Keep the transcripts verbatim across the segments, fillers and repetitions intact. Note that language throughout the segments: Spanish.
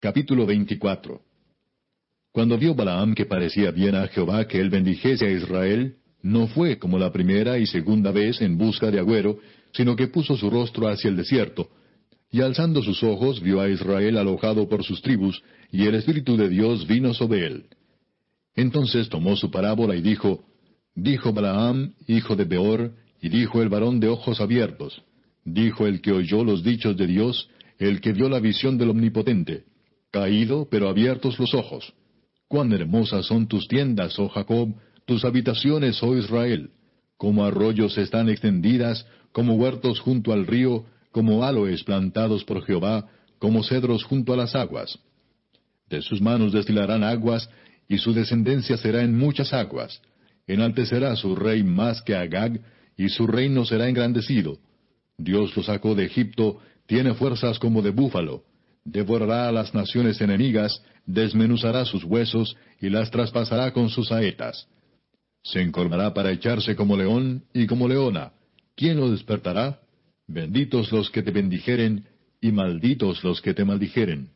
Capítulo veinticuatro. Cuando vio Balaam que parecía bien a Jehová que él bendijese a Israel, no fue como la primera y segunda vez en busca de agüero, sino que puso su rostro hacia el desierto, y alzando sus ojos vio a Israel alojado por sus tribus, y el Espíritu de Dios vino sobre él. Entonces tomó su parábola y dijo, Dijo Balaam, hijo de Beor, y dijo el varón de ojos abiertos, dijo el que oyó los dichos de Dios, el que vio la visión del Omnipotente, caído, pero abiertos los ojos. Cuán hermosas son tus tiendas, oh Jacob, tus habitaciones, oh Israel. Como arroyos están extendidas, como huertos junto al río, como aloes plantados por Jehová, como cedros junto a las aguas. De sus manos destilarán aguas, y su descendencia será en muchas aguas. Enaltecerá su rey más que Agag, y su reino será engrandecido. Dios lo sacó de Egipto, tiene fuerzas como de búfalo. Devorará a las naciones enemigas, desmenuzará sus huesos, y las traspasará con sus saetas. Se encorvará para echarse como león y como leona. ¿Quién lo despertará? Benditos los que te bendijeren, y malditos los que te maldijeren.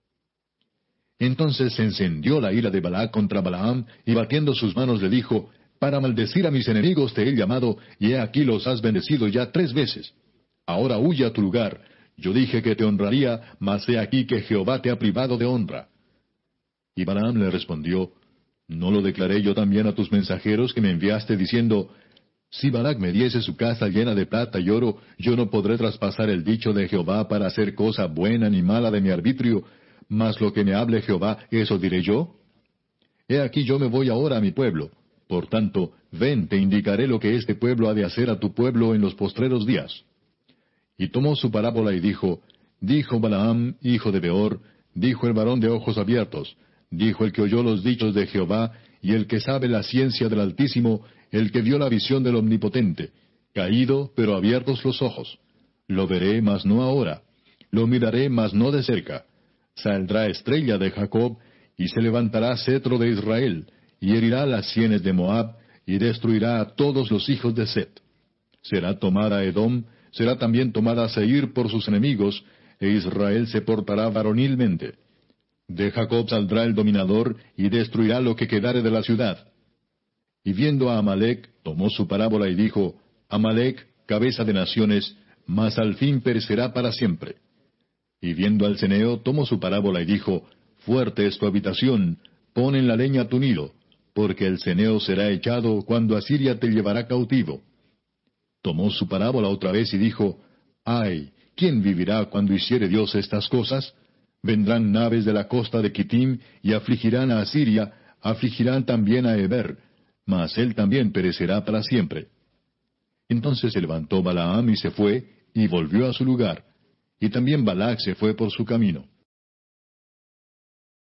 Entonces se encendió la ira de Balac contra Balaam, y batiendo sus manos le dijo, Para maldecir a mis enemigos te he llamado, y he aquí los has bendecido ya tres veces. Ahora huye a tu lugar. Yo dije que te honraría, mas he aquí que Jehová te ha privado de honra. Y Balaam le respondió, ¿No lo declaré yo también a tus mensajeros que me enviaste diciendo, Si Balac me diese su casa llena de plata y oro, yo no podré traspasar el dicho de Jehová para hacer cosa buena ni mala de mi arbitrio, mas lo que me hable Jehová, ¿eso diré yo? He aquí yo me voy ahora a mi pueblo. Por tanto, ven, te indicaré lo que este pueblo ha de hacer a tu pueblo en los postreros días. Y tomó su parábola y dijo, Dijo Balaam, hijo de Beor, dijo el varón de ojos abiertos, dijo el que oyó los dichos de Jehová, y el que sabe la ciencia del Altísimo, el que vio la visión del Omnipotente, caído, pero abiertos los ojos. Lo veré, mas no ahora. Lo miraré, mas no de cerca. Saldrá estrella de Jacob, y se levantará cetro de Israel, y herirá las sienes de Moab, y destruirá a todos los hijos de Set. Será tomada Edom, será también tomada Seir por sus enemigos, e Israel se portará varonilmente. De Jacob saldrá el dominador, y destruirá lo que quedare de la ciudad. Y viendo a Amalec, tomó su parábola y dijo, Amalec, cabeza de naciones, mas al fin perecerá para siempre. Y viendo al ceneo, tomó su parábola y dijo, Fuerte es tu habitación, pon en la leña tu nido, porque el ceneo será echado cuando Asiria te llevará cautivo. Tomó su parábola otra vez y dijo, Ay, ¿quién vivirá cuando hiciere Dios estas cosas? Vendrán naves de la costa de Kitim, y afligirán a Asiria, afligirán también a Eber, mas él también perecerá para siempre. Entonces se levantó Balaam y se fue, y volvió a su lugar, y también Balac se fue por su camino.